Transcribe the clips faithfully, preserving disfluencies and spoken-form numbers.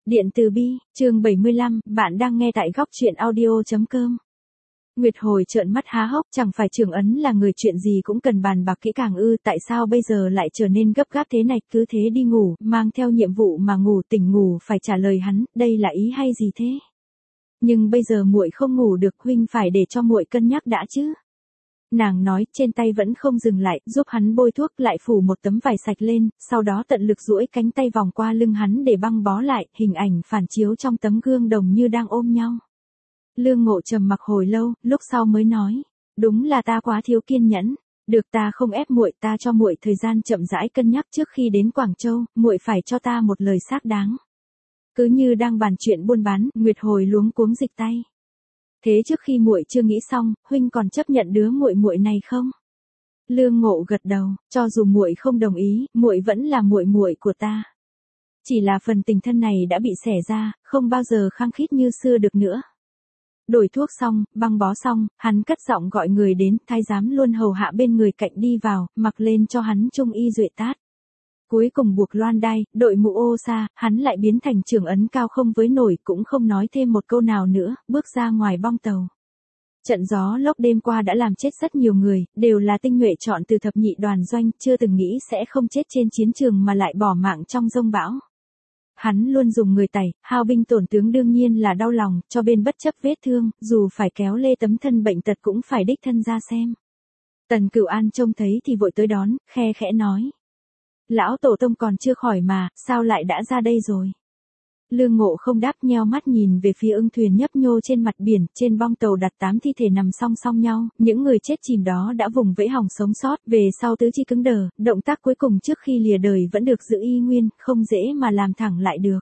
Điện từ bi, chương bảy mươi lăm, bạn đang nghe tại góc truyện audio.com. Nguyệt Hồi trợn mắt há hốc, chẳng phải Trường Ấn là người chuyện gì cũng cần bàn bạc kỹ càng ư, tại sao bây giờ lại trở nên gấp gáp thế này, cứ thế đi ngủ, mang theo nhiệm vụ mà ngủ, tỉnh ngủ phải trả lời hắn, đây là ý hay gì thế? Nhưng bây giờ muội không ngủ được, huynh phải để cho muội cân nhắc đã chứ. Nàng nói, trên tay vẫn không dừng lại, giúp hắn bôi thuốc, lại phủ một tấm vải sạch lên, sau đó tận lực duỗi cánh tay vòng qua lưng hắn để băng bó lại, hình ảnh phản chiếu trong tấm gương đồng như đang ôm nhau. Lương Ngộ trầm mặc hồi lâu, lúc sau mới nói, đúng là ta quá thiếu kiên nhẫn, được ta không ép muội, ta cho muội thời gian chậm rãi cân nhắc trước khi đến Quảng Châu, muội phải cho ta một lời xác đáng. Cứ như đang bàn chuyện buôn bán, Nguyệt Hồi luống cuống dịch tay. Thế trước khi muội chưa nghĩ xong, huynh còn chấp nhận đứa muội muội này không? Lương Ngộ gật đầu, cho dù muội không đồng ý, muội vẫn là muội muội của ta. Chỉ là phần tình thân này đã bị xẻ ra, không bao giờ khăng khít như xưa được nữa. Đổi thuốc xong, băng bó xong, hắn cất giọng gọi người đến, thái giám luôn hầu hạ bên người cạnh đi vào, mặc lên cho hắn trung y duệ tát. Cuối cùng buộc loan đai, đội mũ ô sa, hắn lại biến thành Trường Ấn cao không với nổi, cũng không nói thêm một câu nào nữa, bước ra ngoài bong tàu. Trận gió lốc đêm qua đã làm chết rất nhiều người, đều là tinh nhuệ chọn từ thập nhị đoàn doanh, chưa từng nghĩ sẽ không chết trên chiến trường mà lại bỏ mạng trong giông bão. Hắn luôn dùng người tẩy, hao binh tổn tướng đương nhiên là đau lòng, cho bên bất chấp vết thương, dù phải kéo lê tấm thân bệnh tật cũng phải đích thân ra xem. Tần Cửu An trông thấy thì vội tới đón, khe khẽ nói. Lão tổ tông còn chưa khỏi mà, sao lại đã ra đây rồi? Lương Ngộ không đáp, nheo mắt nhìn về phía ưng thuyền nhấp nhô trên mặt biển, trên bong tàu đặt tám thi thể nằm song song nhau, những người chết chìm đó đã vùng vẫy hòng sống sót, về sau tứ chi cứng đờ, động tác cuối cùng trước khi lìa đời vẫn được giữ y nguyên, không dễ mà làm thẳng lại được.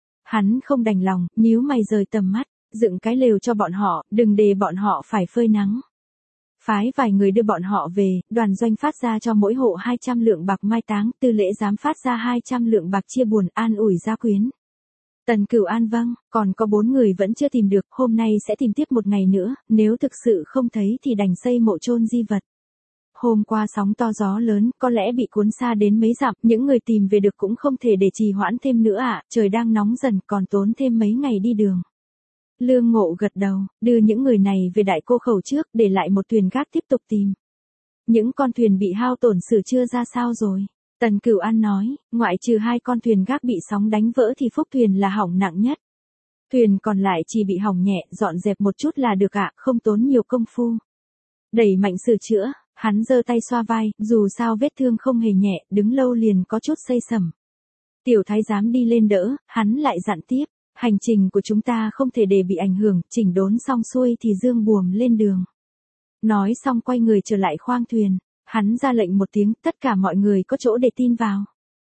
Hắn không đành lòng, nhíu mày rời tầm mắt, dựng cái lều cho bọn họ, đừng để bọn họ phải phơi nắng. Phái vài người đưa bọn họ về, đoàn doanh phát ra cho mỗi hộ hai trăm lượng bạc mai táng, tư lễ giám phát ra hai trăm lượng bạc chia buồn, an ủi gia quyến. Tần Cửu An vâng, còn có bốn người vẫn chưa tìm được, hôm nay sẽ tìm tiếp một ngày nữa, nếu thực sự không thấy thì đành xây mộ chôn di vật. Hôm qua sóng to gió lớn, có lẽ bị cuốn xa đến mấy dặm, những người tìm về được cũng không thể để trì hoãn thêm nữa ạ, à, trời đang nóng dần, còn tốn thêm mấy ngày đi đường. Lương Ngộ gật đầu, đưa những người này về Đại Cô Khẩu trước, để lại một thuyền gác tiếp tục tìm. Những con thuyền bị hao tổn sửa chữa ra sao rồi? Tần Cửu An nói, ngoại trừ hai con thuyền gác bị sóng đánh vỡ thì phúc thuyền là hỏng nặng nhất. Thuyền còn lại chỉ bị hỏng nhẹ, dọn dẹp một chút là được ạ, không tốn nhiều công phu. Đẩy mạnh sửa chữa, hắn giơ tay xoa vai, dù sao vết thương không hề nhẹ, đứng lâu liền có chút xây sẩm. Tiểu thái giám đi lên đỡ, hắn lại dặn tiếp, hành trình của chúng ta không thể để bị ảnh hưởng, chỉnh đốn xong xuôi thì dương buồm lên đường. Nói xong quay người trở lại khoang thuyền. Hắn ra lệnh một tiếng, tất cả mọi người có chỗ để tin vào.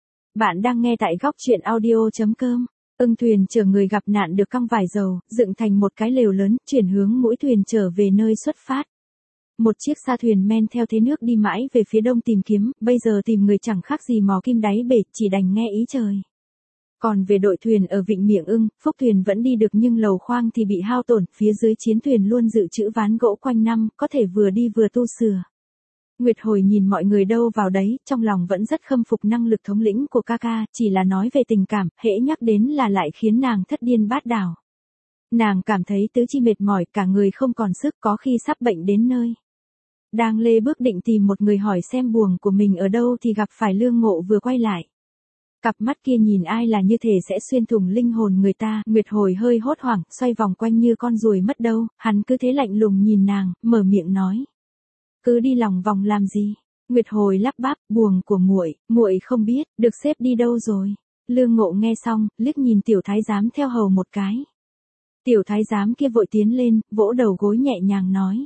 Bạn đang nghe tại góc truyện audio.com. Ưng thuyền chở người gặp nạn được căng vải dầu, dựng thành một cái lều lớn, chuyển hướng mũi thuyền trở về nơi xuất phát. Một chiếc sa thuyền men theo thế nước đi mãi về phía đông tìm kiếm, bây giờ tìm người chẳng khác gì mò kim đáy bể, chỉ đành nghe ý trời. Còn về đội thuyền ở Vịnh Miệng Ưng, phúc thuyền vẫn đi được nhưng lầu khoang thì bị hao tổn, phía dưới chiến thuyền luôn dự trữ ván gỗ quanh năm, có thể vừa đi vừa tu sửa. Nguyệt Hồi nhìn mọi người đâu vào đấy, trong lòng vẫn rất khâm phục năng lực thống lĩnh của ca ca, chỉ là nói về tình cảm, hễ nhắc đến là lại khiến nàng thất điên bát đảo. Nàng cảm thấy tứ chi mệt mỏi, cả người không còn sức, có khi sắp bệnh đến nơi. Đang lê bước định tìm một người hỏi xem buồng của mình ở đâu thì gặp phải Lương Ngộ vừa quay lại. Cặp mắt kia nhìn ai là như thể sẽ xuyên thủng linh hồn người ta, Nguyệt Hồi hơi hốt hoảng, xoay vòng quanh như con ruồi mất đâu, hắn cứ thế lạnh lùng nhìn nàng, mở miệng nói. Cứ đi lòng vòng làm gì? Nguyệt Hồi lắp bắp, buồng của muội, muội không biết, được xếp đi đâu rồi? Lương Ngộ nghe xong, liếc nhìn tiểu thái giám theo hầu một cái. Tiểu thái giám kia vội tiến lên, vỗ đầu gối nhẹ nhàng nói.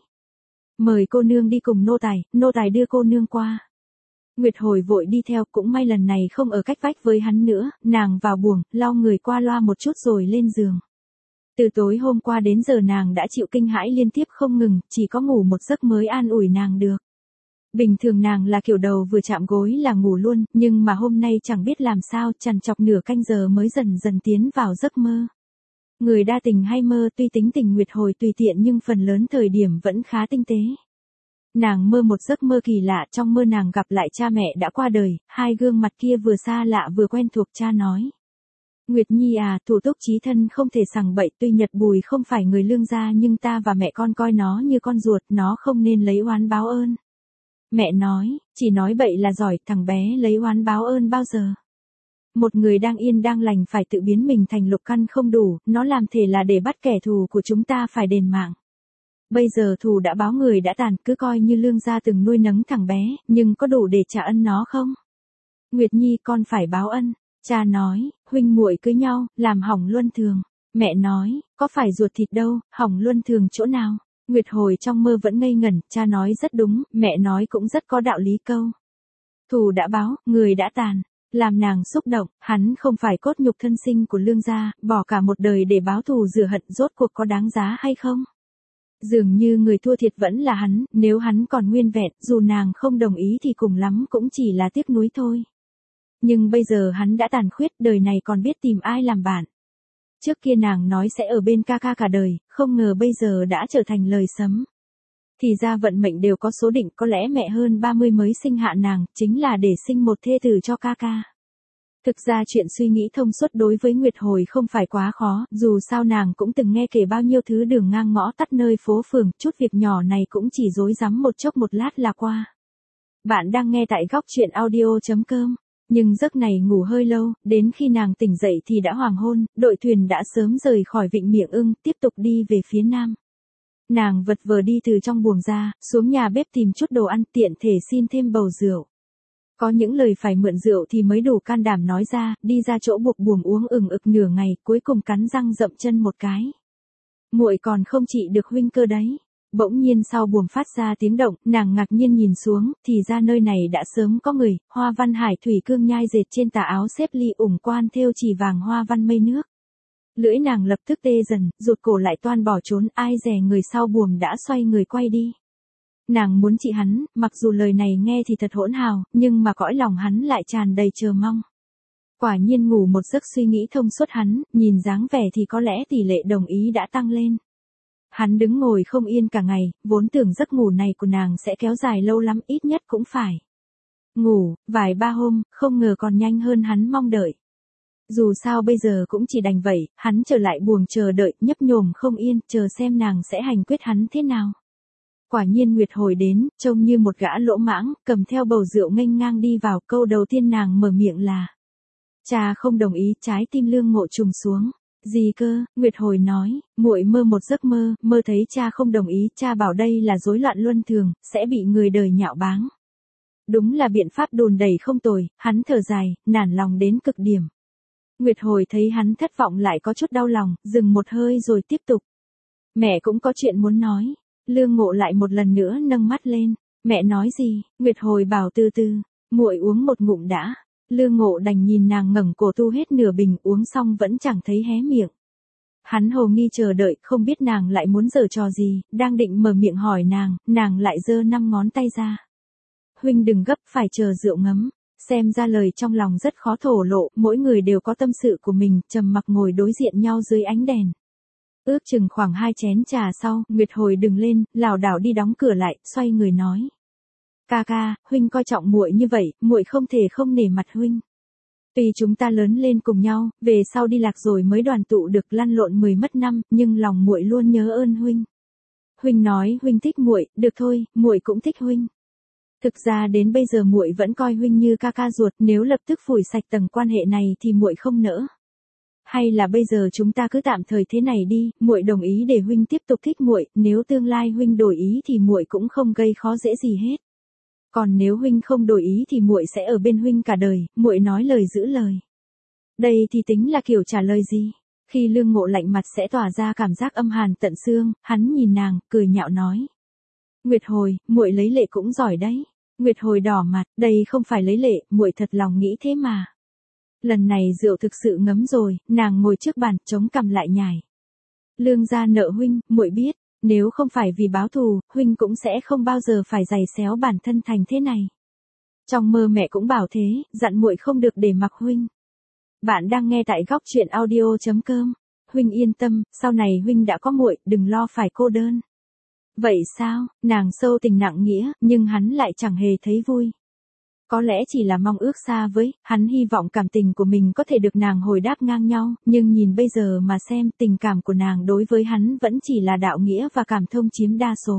Mời cô nương đi cùng nô tài, nô tài đưa cô nương qua. Nguyệt Hồi vội đi theo, cũng may lần này không ở cách vách với hắn nữa, nàng vào buồng, lau người qua loa một chút rồi lên giường. Từ tối hôm qua đến giờ nàng đã chịu kinh hãi liên tiếp không ngừng, chỉ có ngủ một giấc mới an ủi nàng được. Bình thường nàng là kiểu đầu vừa chạm gối là ngủ luôn, nhưng mà hôm nay chẳng biết làm sao, trằn trọc nửa canh giờ mới dần dần tiến vào giấc mơ. Người đa tình hay mơ, tuy tính tình Nguyệt Hồi tùy tiện nhưng phần lớn thời điểm vẫn khá tinh tế. Nàng mơ một giấc mơ kỳ lạ, trong mơ nàng gặp lại cha mẹ đã qua đời, hai gương mặt kia vừa xa lạ vừa quen thuộc, cha nói. Nguyệt Nhi à, thủ túc chí thân không thể sằng bậy, tuy Nhật Bùi không phải người Lương gia nhưng ta và mẹ con coi nó như con ruột, nó không nên lấy oán báo ơn. Mẹ nói, chỉ nói bậy là giỏi, thằng bé lấy oán báo ơn bao giờ. Một người đang yên đang lành phải tự biến mình thành lục căn không đủ, nó làm thể là để bắt kẻ thù của chúng ta phải đền mạng. Bây giờ thù đã báo người đã tàn, cứ coi như Lương gia từng nuôi nấng thằng bé, nhưng có đủ để trả ân nó không? Nguyệt Nhi, con phải báo ân. Cha nói, huynh muội cưới nhau, làm hỏng luân thường. Mẹ nói, có phải ruột thịt đâu, hỏng luân thường chỗ nào? Nguyệt hồi trong mơ vẫn ngây ngẩn, cha nói rất đúng, mẹ nói cũng rất có đạo lý câu. Thù đã báo, người đã tàn. Làm nàng xúc động, hắn không phải cốt nhục thân sinh của Lương gia, bỏ cả một đời để báo thù rửa hận, rốt cuộc có đáng giá hay không? Dường như người thua thiệt vẫn là hắn, nếu hắn còn nguyên vẹn, dù nàng không đồng ý thì cùng lắm cũng chỉ là tiếc nuối thôi. Nhưng bây giờ hắn đã tàn khuyết, đời này còn biết tìm ai làm bạn. Trước kia nàng nói sẽ ở bên ca ca cả đời, không ngờ bây giờ đã trở thành lời sấm. Thì ra vận mệnh đều có số định, có lẽ mẹ hơn ba mươi mới sinh hạ nàng, chính là để sinh một thê tử cho ca ca. Thực ra chuyện suy nghĩ thông suốt đối với Nguyệt Hồi không phải quá khó, dù sao nàng cũng từng nghe kể bao nhiêu thứ đường ngang ngõ tắt nơi phố phường, chút việc nhỏ này cũng chỉ rối rắm một chốc một lát là qua. Bạn đang nghe tại góc truyện audio chấm com. Nhưng giấc này ngủ hơi lâu, đến khi nàng tỉnh dậy thì đã hoàng hôn, đội thuyền đã sớm rời khỏi vịnh Miệng Ưng, tiếp tục đi về phía nam. Nàng vật vờ đi từ trong buồng ra, xuống nhà bếp tìm chút đồ ăn, tiện thể xin thêm bầu rượu. Có những lời phải mượn rượu thì mới đủ can đảm nói ra, đi ra chỗ buộc buồng uống ừng ực nửa ngày, cuối cùng cắn răng dậm chân một cái. Muội còn không trị được huynh cơ đấy. Bỗng nhiên sau buồng phát ra tiếng động, nàng ngạc nhiên nhìn xuống, thì ra nơi này đã sớm có người, hoa văn hải thủy cương nhai dệt trên tà áo xếp ly ủng quan thêu chỉ vàng hoa văn mây nước. Lưỡi nàng lập tức tê dần, rụt cổ lại toan bỏ trốn, ai dè người sau buồng đã xoay người quay đi. Nàng muốn trị hắn, mặc dù lời này nghe thì thật hỗn hào, nhưng mà cõi lòng hắn lại tràn đầy chờ mong. Quả nhiên ngủ một giấc suy nghĩ thông suốt hắn, nhìn dáng vẻ thì có lẽ tỷ lệ đồng ý đã tăng lên. Hắn đứng ngồi không yên cả ngày, vốn tưởng giấc ngủ này của nàng sẽ kéo dài lâu lắm, ít nhất cũng phải ngủ vài ba hôm, không ngờ còn nhanh hơn hắn mong đợi. Dù sao bây giờ cũng chỉ đành vậy, hắn trở lại buồng chờ đợi, nhấp nhổm không yên, chờ xem nàng sẽ hành quyết hắn thế nào. Quả nhiên Nguyệt Hồi đến, trông như một gã lỗ mãng, cầm theo bầu rượu nghênh ngang đi vào, câu đầu tiên nàng mở miệng là: cha không đồng ý. Trái tim Lương Ngộ trùng xuống. Gì cơ? Nguyệt Hồi nói, muội mơ một giấc mơ, mơ thấy cha không đồng ý, cha bảo đây là rối loạn luân thường, sẽ bị người đời nhạo báng. Đúng là biện pháp đùn đẩy không tồi, hắn thở dài, nản lòng đến cực điểm. Nguyệt Hồi thấy hắn thất vọng lại có chút đau lòng, dừng một hơi rồi tiếp tục. Mẹ cũng có chuyện muốn nói. Lương Ngộ lại một lần nữa nâng mắt lên. Mẹ nói gì? Nguyệt Hồi bảo từ từ, muội uống một ngụm đã. Lương Ngộ đành nhìn nàng ngẩng cổ tu hết nửa bình, uống xong vẫn chẳng thấy hé miệng. Hắn hồ nghi chờ đợi, không biết nàng lại muốn giở trò gì, đang định mở miệng hỏi nàng, nàng lại giơ năm ngón tay ra. Huynh đừng gấp, phải chờ rượu ngấm. Xem ra lời trong lòng rất khó thổ lộ, mỗi người đều có tâm sự của mình, trầm mặc ngồi đối diện nhau dưới ánh đèn. Ước chừng khoảng hai chén trà sau, Nguyệt Hồi đứng lên, lảo đảo đi đóng cửa lại, xoay người nói: ca ca, huynh coi trọng muội như vậy, muội không thể không nể mặt huynh. Tuy chúng ta lớn lên cùng nhau, về sau đi lạc rồi mới đoàn tụ được, lăn lộn mười mất năm, nhưng lòng muội luôn nhớ ơn huynh. Huynh nói huynh thích muội, được thôi, muội cũng thích huynh. Thực ra đến bây giờ muội vẫn coi huynh như ca ca ruột, nếu lập tức phủi sạch tầng quan hệ này thì muội không nỡ. Hay là bây giờ chúng ta cứ tạm thời thế này đi, muội đồng ý để huynh tiếp tục thích muội, nếu tương lai huynh đổi ý thì muội cũng không gây khó dễ gì hết. Còn nếu huynh không đổi ý thì muội sẽ ở bên huynh cả đời, muội nói lời giữ lời. Đây thì tính là kiểu trả lời gì? Khi Lương Ngộ lạnh mặt sẽ tỏa ra cảm giác âm hàn tận xương, hắn nhìn nàng, cười nhạo nói: Nguyệt Hồi, muội lấy lệ cũng giỏi đấy. Nguyệt Hồi đỏ mặt, đây không phải lấy lệ, muội thật lòng nghĩ thế mà. Lần này rượu thực sự ngấm rồi, nàng ngồi trước bàn, chống cằm lại nhải. Lương gia nợ huynh, muội biết, nếu không phải vì báo thù, huynh cũng sẽ không bao giờ phải giày xéo bản thân thành thế này. Trong mơ mẹ cũng bảo thế, dặn muội không được để mặc huynh. Bạn đang nghe tại góc truyện audio chấm com. Huynh yên tâm, sau này huynh đã có muội, đừng lo phải cô đơn. Vậy sao? Nàng sâu tình nặng nghĩa, nhưng hắn lại chẳng hề thấy vui. Có lẽ chỉ là mong ước xa với, hắn hy vọng cảm tình của mình có thể được nàng hồi đáp ngang nhau, nhưng nhìn bây giờ mà xem tình cảm của nàng đối với hắn vẫn chỉ là đạo nghĩa và cảm thông chiếm đa số.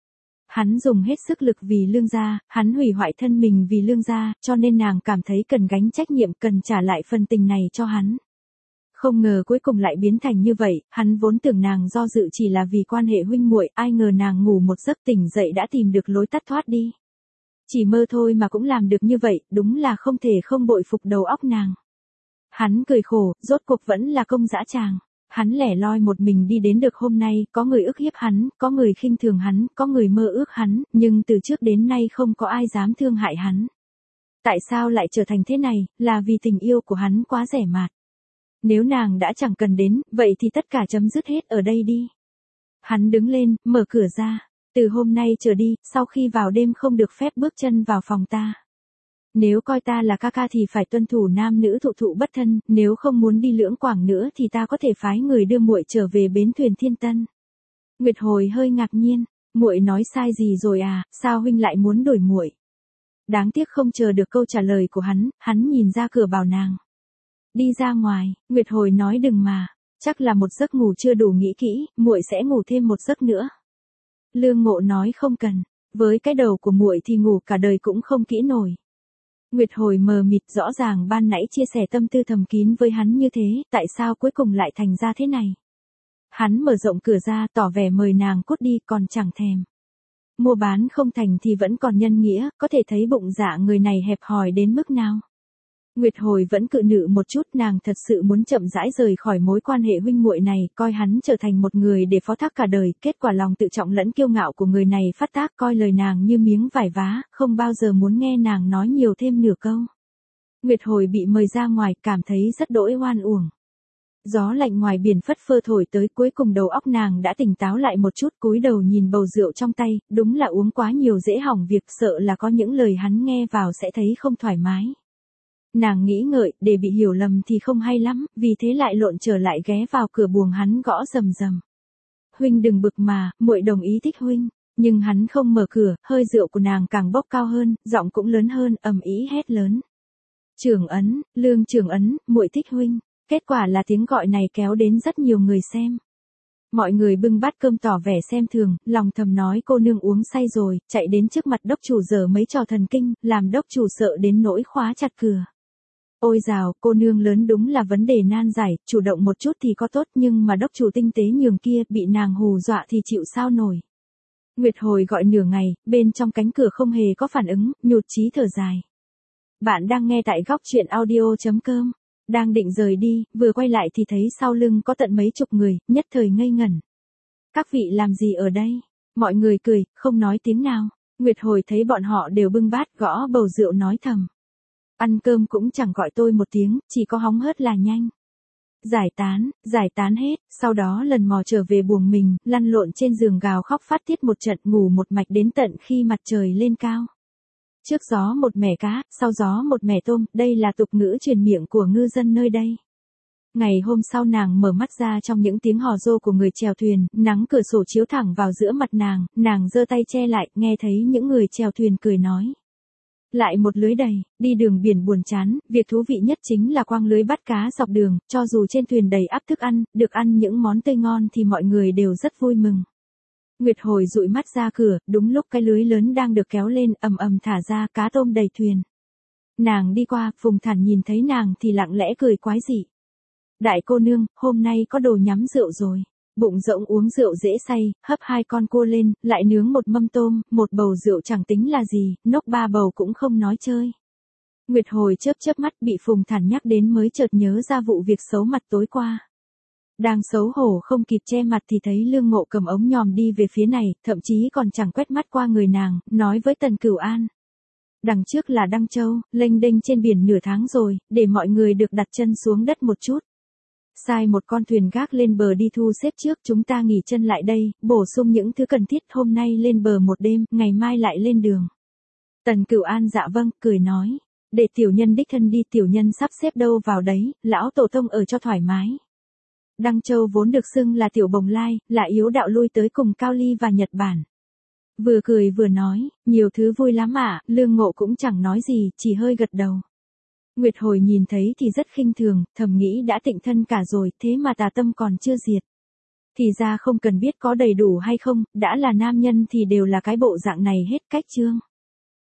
Hắn dùng hết sức lực vì Lương gia, hắn hủy hoại thân mình vì Lương gia, cho nên nàng cảm thấy cần gánh trách nhiệm, cần trả lại phần tình này cho hắn. Không ngờ cuối cùng lại biến thành như vậy, hắn vốn tưởng nàng do dự chỉ là vì quan hệ huynh muội, ai ngờ nàng ngủ một giấc tỉnh dậy đã tìm được lối tắt thoát đi. Chỉ mơ thôi mà cũng làm được như vậy, đúng là không thể không bội phục đầu óc nàng. Hắn cười khổ, rốt cuộc vẫn là công dã tràng. Hắn lẻ loi một mình đi đến được hôm nay, có người ức hiếp hắn, có người khinh thường hắn, có người mơ ước hắn, nhưng từ trước đến nay không có ai dám thương hại hắn. Tại sao lại trở thành thế này, là vì tình yêu của hắn quá rẻ mạt. Nếu nàng đã chẳng cần đến, vậy thì tất cả chấm dứt hết ở đây đi. Hắn đứng lên, mở cửa ra. Từ hôm nay trở đi, sau khi vào đêm không được phép bước chân vào phòng ta. Nếu coi ta là ca ca thì phải tuân thủ nam nữ thụ thụ bất thân, nếu không muốn đi Lưỡng Quảng nữa thì ta có thể phái người đưa muội trở về bến thuyền Thiên Tân. Nguyệt Hồi hơi ngạc nhiên, muội nói sai gì rồi à, sao huynh lại muốn đổi muội? Đáng tiếc không chờ được câu trả lời của hắn, hắn nhìn ra cửa bảo nàng. Đi ra ngoài, Nguyệt Hồi nói đừng mà, chắc là một giấc ngủ chưa đủ nghĩ kỹ, muội sẽ ngủ thêm một giấc nữa. Lương Ngộ nói không cần, với cái đầu của muội thì ngủ cả đời cũng không kỹ nổi. Nguyệt Hồi mờ mịt, rõ ràng ban nãy chia sẻ tâm tư thầm kín với hắn như thế, tại sao cuối cùng lại thành ra thế này? Hắn mở rộng cửa ra tỏ vẻ mời nàng cút đi còn chẳng thèm. Mua bán không thành thì vẫn còn nhân nghĩa, có thể thấy bụng dạ người này hẹp hòi đến mức nào. Nguyệt Hồi vẫn cự nữ một chút, nàng thật sự muốn chậm rãi rời khỏi mối quan hệ huynh muội này, coi hắn trở thành một người để phó thác cả đời, kết quả lòng tự trọng lẫn kiêu ngạo của người này phát tác, coi lời nàng như miếng vải vá, không bao giờ muốn nghe nàng nói nhiều thêm nửa câu. Nguyệt Hồi bị mời ra ngoài, cảm thấy rất đỗi oan uổng. Gió lạnh ngoài biển phất phơ thổi tới, cuối cùng đầu óc nàng đã tỉnh táo lại một chút, cúi đầu nhìn bầu rượu trong tay, đúng là uống quá nhiều dễ hỏng việc, sợ là có những lời hắn nghe vào sẽ thấy không thoải mái. Nàng nghĩ ngợi, để bị hiểu lầm thì không hay lắm, vì thế lại lộn trở lại ghé vào cửa buồng hắn gõ rầm rầm. Huynh đừng bực mà, muội đồng ý thích huynh. Nhưng hắn không mở cửa, hơi rượu của nàng càng bốc cao hơn, giọng cũng lớn hơn, ầm ĩ hét lớn. Trưởng ấn, Lương trưởng ấn, muội thích huynh. Kết quả là tiếng gọi này kéo đến rất nhiều người xem. Mọi người bưng bát cơm tỏ vẻ xem thường, lòng thầm nói cô nương uống say rồi, chạy đến trước mặt đốc chủ giở mấy trò thần kinh, làm đốc chủ sợ đến nỗi khóa chặt cửa. Ôi dào, cô nương lớn đúng là vấn đề nan giải, chủ động một chút thì có tốt nhưng mà đốc chủ tinh tế nhường kia bị nàng hù dọa thì chịu sao nổi. Nguyệt Hồi gọi nửa ngày, bên trong cánh cửa không hề có phản ứng, nhụt chí thở dài. Bạn đang nghe tại góc truyện audio chấm com. Đang định rời đi, vừa quay lại thì thấy sau lưng có tận mấy chục người, nhất thời ngây ngẩn. Các vị làm gì ở đây? Mọi người cười, không nói tiếng nào. Nguyệt Hồi thấy bọn họ đều bưng bát gõ bầu rượu nói thầm. Ăn cơm cũng chẳng gọi tôi một tiếng, chỉ có hóng hớt là nhanh. Giải tán, giải tán hết, sau đó lần mò trở về buồng mình, lăn lộn trên giường gào khóc phát tiết một trận, ngủ một mạch đến tận khi mặt trời lên cao. Trước gió một mẻ cá, sau gió một mẻ tôm, đây là tục ngữ truyền miệng của ngư dân nơi đây. Ngày hôm sau nàng mở mắt ra trong những tiếng hò rô của người chèo thuyền, nắng cửa sổ chiếu thẳng vào giữa mặt nàng, nàng giơ tay che lại, nghe thấy những người chèo thuyền cười nói. Lại một lưới đầy, đi đường biển buồn chán, việc thú vị nhất chính là quăng lưới bắt cá dọc đường, cho dù trên thuyền đầy ắp thức ăn, được ăn những món tươi ngon thì mọi người đều rất vui mừng. Nguyệt Hồi dụi mắt ra cửa, đúng lúc cái lưới lớn đang được kéo lên, ầm ầm thả ra, cá tôm đầy thuyền. Nàng đi qua, Phùng Thản nhìn thấy nàng thì lặng lẽ cười quái dị. Đại cô nương, hôm nay có đồ nhắm rượu rồi. Bụng rỗng uống rượu dễ say, hấp hai con cua lên, lại nướng một mâm tôm, một bầu rượu chẳng tính là gì, nốc ba bầu cũng không nói chơi. Nguyệt Hồi chớp chớp mắt bị Phùng Thản nhắc đến mới chợt nhớ ra vụ việc xấu mặt tối qua. Đang xấu hổ không kịp che mặt thì thấy Lương Ngộ cầm ống nhòm đi về phía này, thậm chí còn chẳng quét mắt qua người nàng, nói với Tần Cửu An. Đằng trước là Đăng Châu, lênh đênh trên biển nửa tháng rồi, để mọi người được đặt chân xuống đất một chút. Sai một con thuyền gác lên bờ đi thu xếp trước, chúng ta nghỉ chân lại đây, bổ sung những thứ cần thiết, hôm nay lên bờ một đêm, ngày mai lại lên đường. Tần Cửu An dạ vâng, cười nói. Để tiểu nhân đích thân đi, tiểu nhân sắp xếp đâu vào đấy, lão tổ tông ở cho thoải mái. Đăng Châu vốn được xưng là tiểu bồng lai, là yếu đạo lui tới cùng Cao Ly và Nhật Bản. Vừa cười vừa nói, nhiều thứ vui lắm ạ, Lương Ngộ cũng chẳng nói gì, chỉ hơi gật đầu. Nguyệt Hồi nhìn thấy thì rất khinh thường, thầm nghĩ đã tịnh thân cả rồi, thế mà tà tâm còn chưa diệt. Thì ra không cần biết có đầy đủ hay không, đã là nam nhân thì đều là cái bộ dạng này hết cách chương.